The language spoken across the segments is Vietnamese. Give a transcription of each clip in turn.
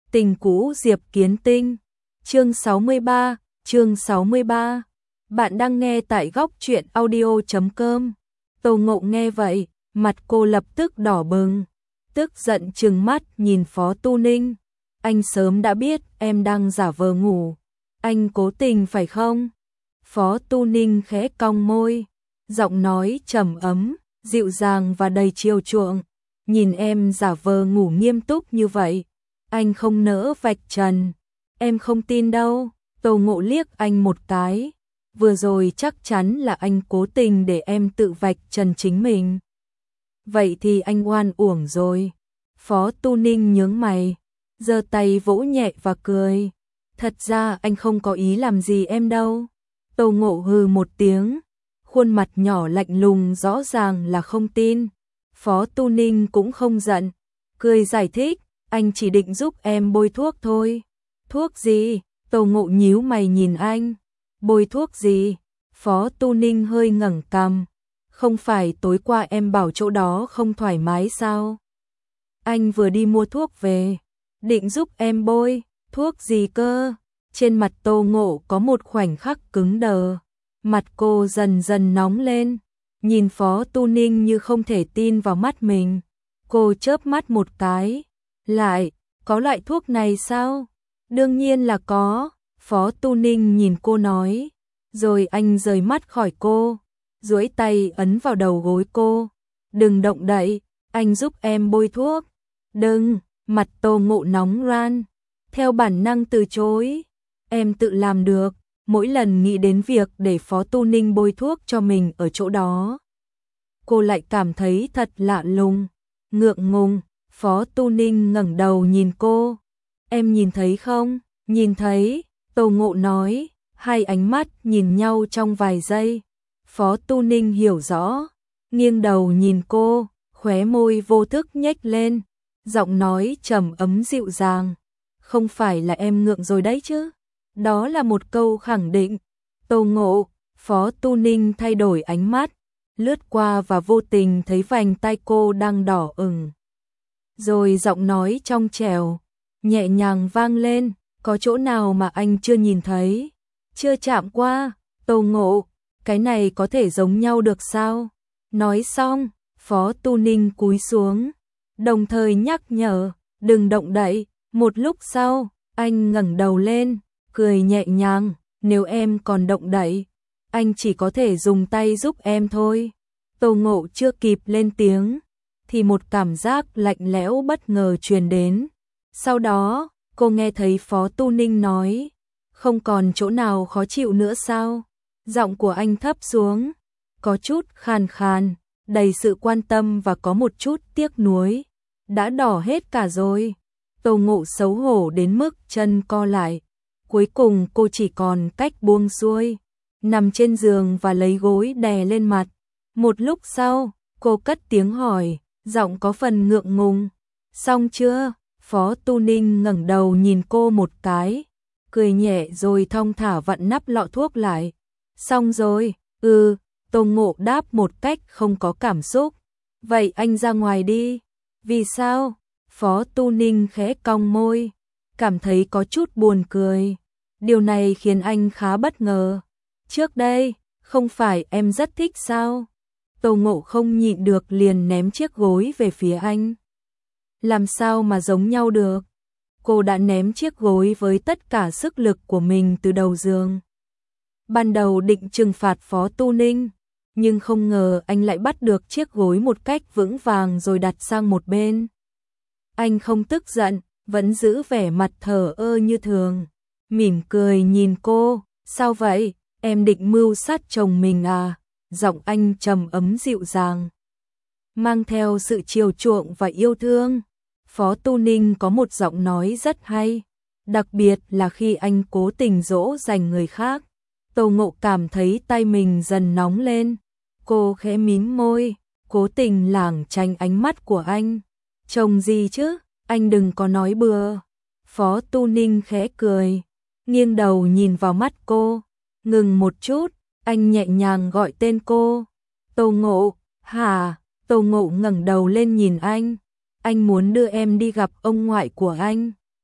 Tình cũ Diệp Kiến Tinh. Chương 63, chương 63. Bạn đang nghe tại góc truyện audio.com. Tô Ngộ nghe vậy, mặt cô lập tức đỏ bừng, tức giận trừng mắt nhìn Phó Tu Ninh. Anh sớm đã biết em đang giả vờ ngủ, anh cố tình phải không? Phó Tu Ninh khẽ cong môi, giọng nói trầm ấm, dịu dàng và đầy chiều chuộng. Nhìn em giả vờ ngủ nghiêm túc như vậy, anh không nỡ vạch trần. Em không tin đâu. Tô Ngộ liếc anh một cái. Vừa rồi chắc chắn là anh cố tình để em tự vạch trần chính mình. Vậy thì anh oan uổng rồi. Phó Tu Ninh nhướng mày, giơ tay vỗ nhẹ và cười. Thật ra anh không có ý làm gì em đâu. Tô Ngộ hừ một tiếng, khuôn mặt nhỏ lạnh lùng rõ ràng là không tin. Phó Tu Ninh cũng không giận, cười giải thích, anh chỉ định giúp em bôi thuốc thôi. Thuốc gì? Tô Ngộ nhíu mày nhìn anh. Bôi thuốc gì? Phó Tu Ninh hơi ngẩng cằm. Không phải tối qua em bảo chỗ đó không thoải mái sao? Anh vừa đi mua thuốc về, định giúp em bôi. Thuốc gì cơ? Trên mặt Tô Ngộ có một khoảnh khắc cứng đờ. Mặt cô dần dần nóng lên, nhìn Phó Tu Ninh như không thể tin vào mắt mình. Cô chớp mắt một cái. Có loại thuốc này sao? Đương nhiên là có. Phó Tu Ninh nhìn cô nói. Rồi anh rời mắt khỏi cô, duỗi tay ấn vào đầu gối cô. Đừng động đậy, anh giúp em bôi thuốc. Đừng. Mặt Tô Ngộ nóng ran, theo bản năng từ chối. Em tự làm được. Mỗi lần nghĩ đến việc để Phó Tu Ninh bôi thuốc cho mình ở chỗ đó, cô lại cảm thấy thật lạ lùng, ngượng ngùng. Phó Tu Ninh ngẩng đầu nhìn cô. Em nhìn thấy không? Nhìn thấy. Tô Ngộ nói. Hai ánh mắt nhìn nhau trong vài giây. Phó Tu Ninh hiểu rõ, nghiêng đầu nhìn cô, khóe môi vô thức nhếch lên, giọng nói trầm ấm dịu dàng. Không phải là em ngượng rồi đấy chứ? Đó là một câu khẳng định. Tô Ngộ. Phó Tu Ninh thay đổi ánh mắt, lướt qua và vô tình thấy vành tai cô đang đỏ ửng. Rồi giọng nói trong trẻo, nhẹ nhàng vang lên. Có chỗ nào mà anh chưa nhìn thấy, chưa chạm qua? Tô Ngộ, cái này có thể giống nhau được sao? Nói xong, Phó Tu Ninh cúi xuống, đồng thời nhắc nhở, đừng động đậy. Một lúc sau, anh ngẩng đầu lên, cười nhẹ nhàng, nếu em còn động đậy, anh chỉ có thể dùng tay giúp em thôi. Tô Ngộ chưa kịp lên tiếng, thì một cảm giác lạnh lẽo bất ngờ truyền đến. Sau đó, cô nghe thấy Phó Tu Ninh nói, không còn chỗ nào khó chịu nữa sao? Giọng của anh thấp xuống, có chút khàn khàn, đầy sự quan tâm và có một chút tiếc nuối. Đã đỏ hết cả rồi. Tô Ngộ xấu hổ đến mức chân co lại. Cuối cùng cô chỉ còn cách buông xuôi, nằm trên giường và lấy gối đè lên mặt. Một lúc sau, cô cất tiếng hỏi, giọng có phần ngượng ngùng. Xong chưa? Phó Tu Ninh ngẩng đầu nhìn cô một cái, cười nhẹ rồi thong thả vặn nắp lọ thuốc lại. Xong rồi. Tô Ngộ đáp một cách không có cảm xúc. Vậy anh ra ngoài đi. Vì sao? Phó Tu Ninh khẽ cong môi, cảm thấy có chút buồn cười. Điều này khiến anh khá bất ngờ. Trước đây, không phải em rất thích sao? Tô Ngộ không nhịn được liền ném chiếc gối về phía anh. Làm sao mà giống nhau được? Cô đã ném chiếc gối với tất cả sức lực của mình từ đầu giường. Ban đầu định trừng phạt Phó Tu Ninh, nhưng không ngờ anh lại bắt được chiếc gối một cách vững vàng rồi đặt sang một bên. Anh không tức giận, vẫn giữ vẻ mặt thờ ơ như thường, mỉm cười nhìn cô. Sao vậy? Em định mưu sát chồng mình à? Giọng anh trầm ấm dịu dàng, mang theo sự chiều chuộng và yêu thương. Phó Tu Ninh có một giọng nói rất hay, đặc biệt là khi anh cố tình dỗ dành người khác. Tô Ngộ cảm thấy tay mình dần nóng lên. Cô khẽ mím môi, cố tình lảng tránh ánh mắt của anh. Chồng gì chứ? Anh đừng có nói bừa. Phó Tu Ninh khẽ cười, nghiêng đầu nhìn vào mắt cô. Ngừng một chút, anh nhẹ nhàng gọi tên cô. Tô Ngộ. Hả? Tô Ngộ ngẩng đầu lên nhìn anh. Anh muốn đưa em đi gặp ông ngoại của anh.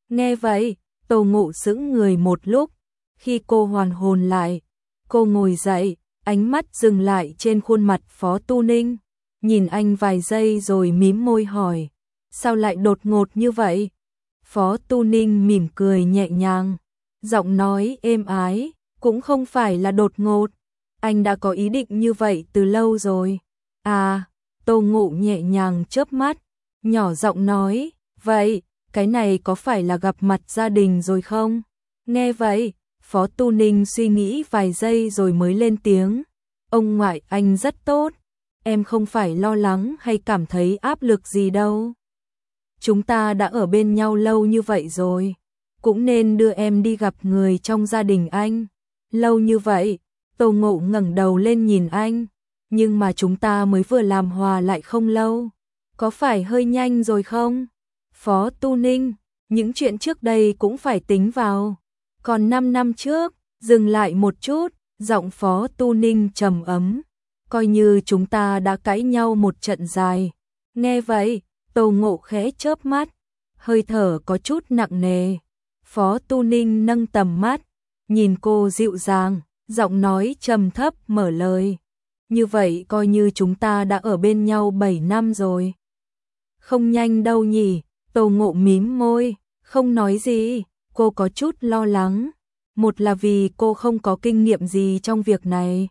Nghe vậy, Tô Ngộ sững người một lúc, khi cô hoàn hồn lại, cô ngồi dậy, ánh mắt dừng lại trên khuôn mặt Phó Tu Ninh, nhìn anh vài giây rồi mím môi hỏi, sao lại đột ngột như vậy? Phó Tu Ninh mỉm cười nhẹ nhàng, giọng nói êm ái, cũng không phải là đột ngột, anh đã có ý định như vậy từ lâu rồi. À, Tô Ngộ nhẹ nhàng chớp mắt, nhỏ giọng nói, vậy, cái này có phải là gặp mặt gia đình rồi không? Nghe vậy, Phó Tu Ninh suy nghĩ vài giây rồi mới lên tiếng, ông ngoại anh rất tốt, em không phải lo lắng hay cảm thấy áp lực gì đâu. Chúng ta đã ở bên nhau lâu như vậy rồi, cũng nên đưa em đi gặp người trong gia đình anh. Lâu như vậy, Tô Ngộ ngẩng đầu lên nhìn anh, nhưng mà chúng ta mới vừa làm hòa lại không lâu, có phải hơi nhanh rồi không? Phó Tu Ninh, những chuyện trước đây cũng phải tính vào. Còn 5 năm trước, dừng lại một chút, giọng Phó Tu Ninh trầm ấm, coi như chúng ta đã cãi nhau một trận dài. Nghe vậy, Tô Ngộ khẽ chớp mắt, hơi thở có chút nặng nề. Phó Tu Ninh nâng tầm mắt, nhìn cô dịu dàng, giọng nói trầm thấp mở lời. Như vậy coi như chúng ta đã ở bên nhau 7 năm rồi. Không nhanh đâu nhỉ, Tô Ngộ mím môi, không nói gì, cô có chút lo lắng. Một là vì cô không có kinh nghiệm gì trong việc này.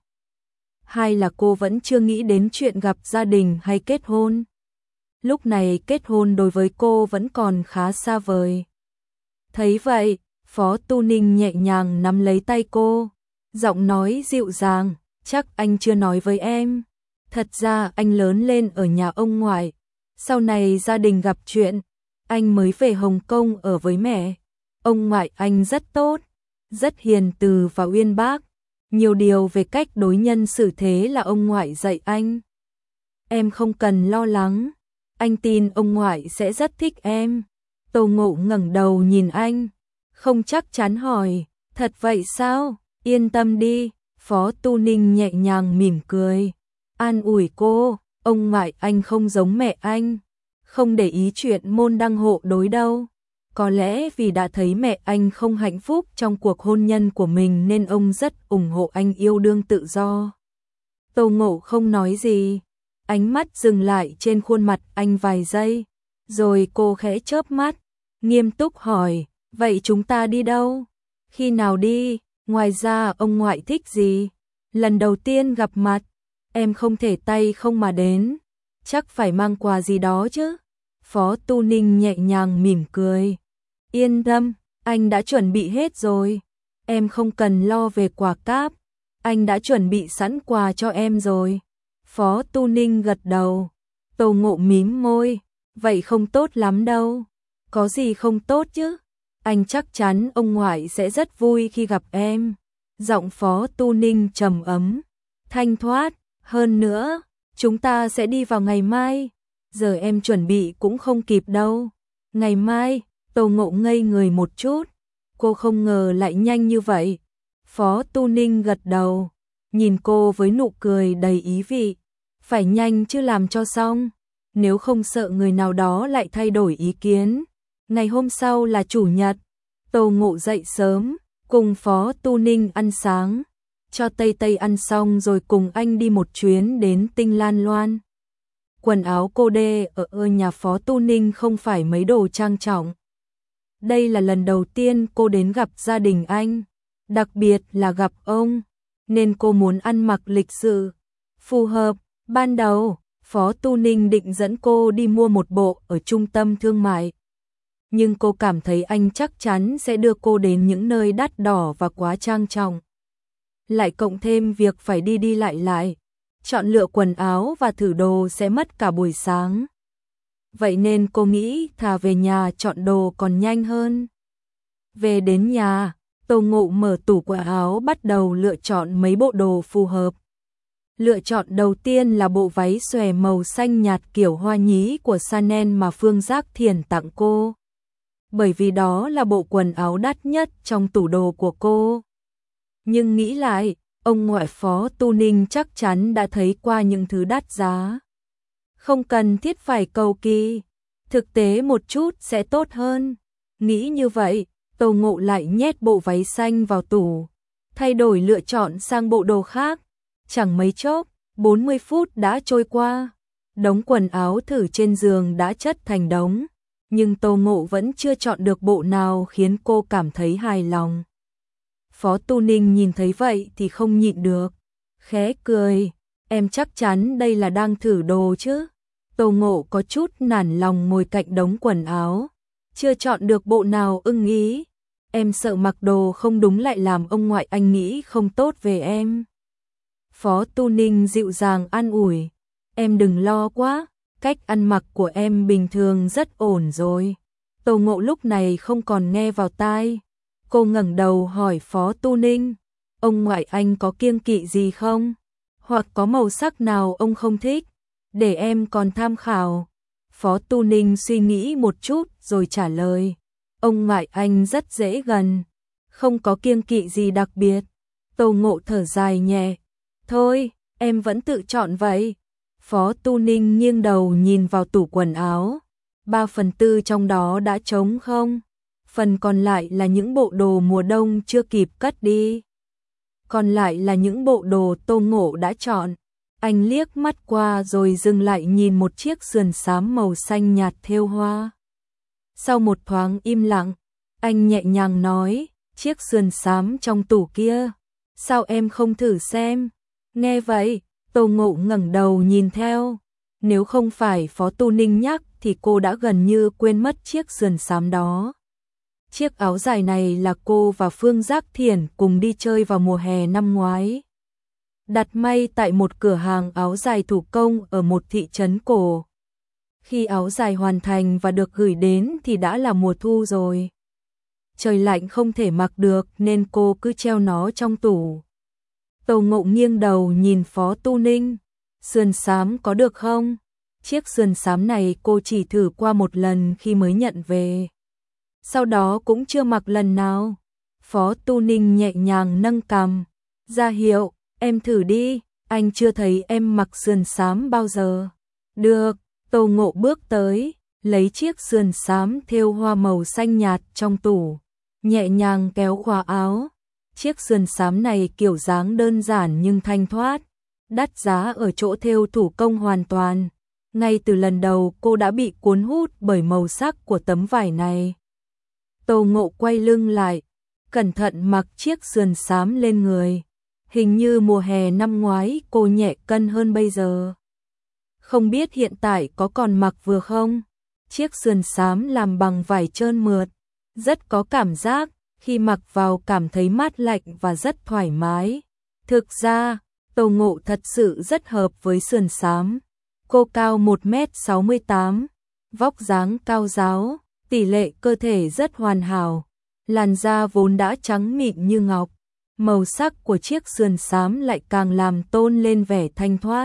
Hai là cô vẫn chưa nghĩ đến chuyện gặp gia đình hay kết hôn. Lúc này kết hôn đối với cô vẫn còn khá xa vời. Thấy vậy, Phó Tu Ninh nhẹ nhàng nắm lấy tay cô, giọng nói dịu dàng, chắc anh chưa nói với em. Thật ra anh lớn lên ở nhà ông ngoại, sau này gia đình gặp chuyện, anh mới về Hồng Kông ở với mẹ. Ông ngoại anh rất tốt, rất hiền từ và uyên bác, nhiều điều về cách đối nhân xử thế là ông ngoại dạy anh. Em không cần lo lắng, anh tin ông ngoại sẽ rất thích em. Tô Ngộ ngẩng đầu nhìn anh, không chắc chắn hỏi, thật vậy sao? Yên tâm đi, Phó Tu Ninh nhẹ nhàng mỉm cười, an ủi cô, ông ngoại anh không giống mẹ anh, không để ý chuyện môn đăng hộ đối đâu. Có lẽ vì đã thấy mẹ anh không hạnh phúc trong cuộc hôn nhân của mình nên ông rất ủng hộ anh yêu đương tự do. Tô Ngộ không nói gì, ánh mắt dừng lại trên khuôn mặt anh vài giây, rồi cô khẽ chớp mắt, nghiêm túc hỏi, vậy chúng ta đi đâu? Khi nào đi? Ngoài ra ông ngoại thích gì? Lần đầu tiên gặp mặt, em không thể tay không mà đến, chắc phải mang quà gì đó chứ? Phó Tu Ninh nhẹ nhàng mỉm cười, yên tâm, anh đã chuẩn bị hết rồi, em không cần lo về quà cáp, anh đã chuẩn bị sẵn quà cho em rồi. Phó Tu Ninh gật đầu, Tô Ngộ mím môi, vậy không tốt lắm đâu. Có gì không tốt chứ? Anh chắc chắn ông ngoại sẽ rất vui khi gặp em. Giọng Phó Tu Ninh trầm ấm, thanh thoát, hơn nữa, chúng ta sẽ đi vào ngày mai. Giờ em chuẩn bị cũng không kịp đâu. Ngày mai, Tô Ngộ ngây người một chút, cô không ngờ lại nhanh như vậy. Phó Tu Ninh gật đầu, nhìn cô với nụ cười đầy ý vị, phải nhanh chứ làm cho xong, nếu không sợ người nào đó lại thay đổi ý kiến. Ngày hôm sau là chủ nhật, Tô Ngộ dậy sớm, cùng Phó Tu Ninh ăn sáng, cho Tây Tây ăn xong rồi cùng anh đi một chuyến đến Tinh Lan Loan. Quần áo cô đê ở nhà Phó Tu Ninh không phải mấy đồ trang trọng. Đây là lần đầu tiên cô đến gặp gia đình anh, đặc biệt là gặp ông, nên cô muốn ăn mặc lịch sự, phù hợp. Ban đầu, Phó Tu Ninh định dẫn cô đi mua một bộ ở trung tâm thương mại, nhưng cô cảm thấy anh chắc chắn sẽ đưa cô đến những nơi đắt đỏ và quá trang trọng. Lại cộng thêm việc phải đi đi lại, chọn lựa quần áo và thử đồ sẽ mất cả buổi sáng. Vậy nên cô nghĩ thà về nhà chọn đồ còn nhanh hơn. Về đến nhà, Tô Ngộ mở tủ quần áo bắt đầu lựa chọn mấy bộ đồ phù hợp. Lựa chọn đầu tiên là bộ váy xòe màu xanh nhạt kiểu hoa nhí của Chanel mà Phương Giác Thiển tặng cô. Bởi vì đó là bộ quần áo đắt nhất trong tủ đồ của cô. Nhưng nghĩ lại, ông ngoại Phó Tu Ninh chắc chắn đã thấy qua những thứ đắt giá. Không cần thiết phải cầu kỳ, thực tế một chút sẽ tốt hơn. Nghĩ như vậy, Tô Ngộ lại nhét bộ váy xanh vào tủ, thay đổi lựa chọn sang bộ đồ khác. Chẳng mấy chốc, 40 phút đã trôi qua, đống quần áo thử trên giường đã chất thành đống, nhưng Tô Ngộ vẫn chưa chọn được bộ nào khiến cô cảm thấy hài lòng. Phó Tu Ninh nhìn thấy vậy thì không nhịn được, khẽ cười, em chắc chắn đây là đang thử đồ chứ? Tô Ngộ có chút nản lòng ngồi cạnh đống quần áo, chưa chọn được bộ nào ưng ý. Em sợ mặc đồ không đúng lại làm ông ngoại anh nghĩ không tốt về em. Phó Tu Ninh dịu dàng an ủi, em đừng lo quá, cách ăn mặc của em bình thường rất ổn rồi. Tô Ngộ lúc này không còn nghe vào tai. Cô ngẩng đầu hỏi Phó Tu Ninh, ông ngoại anh có kiêng kỵ gì không? Hoặc có màu sắc nào ông không thích? Để em còn tham khảo. Phó Tu Ninh suy nghĩ một chút rồi trả lời, ông ngoại anh rất dễ gần, không có kiêng kỵ gì đặc biệt. Tô Ngộ thở dài nhẹ, thôi, em vẫn tự chọn vậy. Phó Tu Ninh nghiêng đầu nhìn vào tủ quần áo, 3/4 trong đó đã trống không, phần còn lại là những bộ đồ mùa đông chưa kịp cất đi. Còn lại là những bộ đồ Tô Ngộ đã chọn. Anh liếc mắt qua rồi dừng lại nhìn một chiếc sườn xám màu xanh nhạt thêu hoa. Sau một thoáng im lặng, anh nhẹ nhàng nói, chiếc sườn xám trong tủ kia, sao em không thử xem? Nghe vậy, Tô Ngộ ngẩng đầu nhìn theo. Nếu không phải Phó Tu Ninh nhắc thì cô đã gần như quên mất chiếc sườn xám đó. Chiếc áo dài này là cô và Phương Giác Thiển cùng đi chơi vào mùa hè năm ngoái. Đặt may tại một cửa hàng áo dài thủ công ở một thị trấn cổ. Khi áo dài hoàn thành và được gửi đến thì đã là mùa thu rồi. Trời lạnh không thể mặc được nên cô cứ treo nó trong tủ. Tô Ngộ nghiêng đầu nhìn Phó Tu Ninh, sườn xám có được không? Chiếc sườn xám này cô chỉ thử qua một lần khi mới nhận về. Sau đó cũng chưa mặc lần nào. Phó Tu Ninh nhẹ nhàng nâng cằm, ra hiệu, em thử đi, anh chưa thấy em mặc sườn xám bao giờ. Được, Tô Ngộ bước tới, lấy chiếc sườn xám thêu hoa màu xanh nhạt trong tủ, nhẹ nhàng kéo khóa áo. Chiếc sườn xám này kiểu dáng đơn giản nhưng thanh thoát, đắt giá ở chỗ thêu thủ công hoàn toàn. Ngay từ lần đầu cô đã bị cuốn hút bởi màu sắc của tấm vải này. Tô Ngộ quay lưng lại, cẩn thận mặc chiếc sườn xám lên người. Hình như mùa hè năm ngoái cô nhẹ cân hơn bây giờ. Không biết hiện tại có còn mặc vừa không? Chiếc sườn xám làm bằng vải trơn mượt, rất có cảm giác, khi mặc vào cảm thấy mát lạnh và rất thoải mái. Thực ra, Tô Ngộ thật sự rất hợp với sườn xám. Cô cao 1m68, vóc dáng cao ráo, tỷ lệ cơ thể rất hoàn hảo, làn da vốn đã trắng mịn như ngọc. Màu sắc của chiếc sườn xám lại càng làm tôn lên vẻ thanh thoát,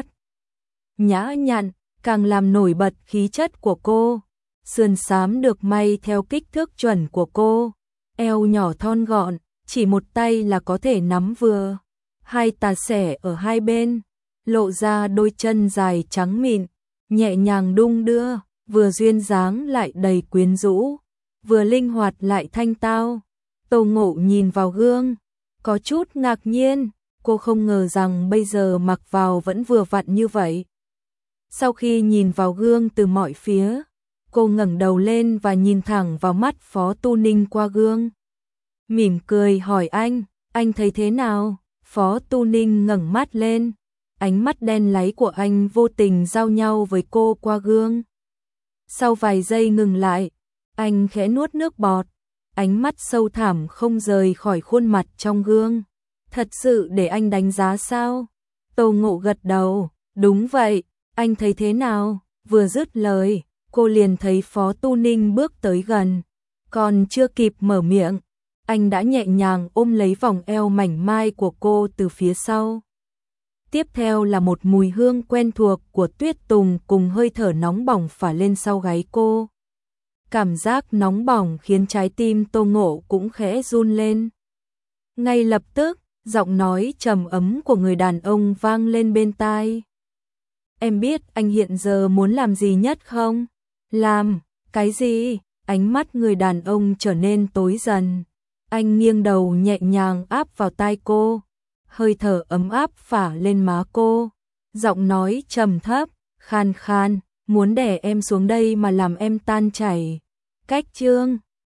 nhã nhặn, càng làm nổi bật khí chất của cô. Sườn xám được may theo kích thước chuẩn của cô, eo nhỏ thon gọn, chỉ một tay là có thể nắm vừa. Hai tà xẻ ở hai bên, lộ ra đôi chân dài trắng mịn, nhẹ nhàng đung đưa, vừa duyên dáng lại đầy quyến rũ, vừa linh hoạt lại thanh tao. Tô Ngộ nhìn vào gương, có chút ngạc nhiên, cô không ngờ rằng bây giờ mặc vào vẫn vừa vặn như vậy. Sau khi nhìn vào gương từ mọi phía, cô ngẩng đầu lên và nhìn thẳng vào mắt Phó Tu Ninh qua gương. Mỉm cười hỏi anh thấy thế nào? Phó Tu Ninh ngẩng mắt lên, ánh mắt đen láy của anh vô tình giao nhau với cô qua gương. Sau vài giây ngừng lại, anh khẽ nuốt nước bọt, ánh mắt sâu thẳm không rời khỏi khuôn mặt trong gương. Thật sự để anh đánh giá sao? Tô Ngộ gật đầu, đúng vậy, anh thấy thế nào? Vừa dứt lời, cô liền thấy Phó Tu Ninh bước tới gần, còn chưa kịp mở miệng, anh đã nhẹ nhàng ôm lấy vòng eo mảnh mai của cô từ phía sau. Tiếp theo là một mùi hương quen thuộc của tuyết tùng cùng hơi thở nóng bỏng phả lên sau gáy cô. Cảm giác nóng bỏng khiến trái tim Tô Ngộ cũng khẽ run lên. Ngay lập tức, giọng nói trầm ấm của người đàn ông vang lên bên tai. Em biết anh hiện giờ muốn làm gì nhất không? Làm, cái gì? ánh mắt người đàn ông trở nên tối dần. Anh nghiêng đầu nhẹ nhàng áp vào tai cô, hơi thở ấm áp phả lên má cô, giọng nói trầm thấp, khan khan, muốn đè em xuống đây mà làm em tan chảy. Cách chương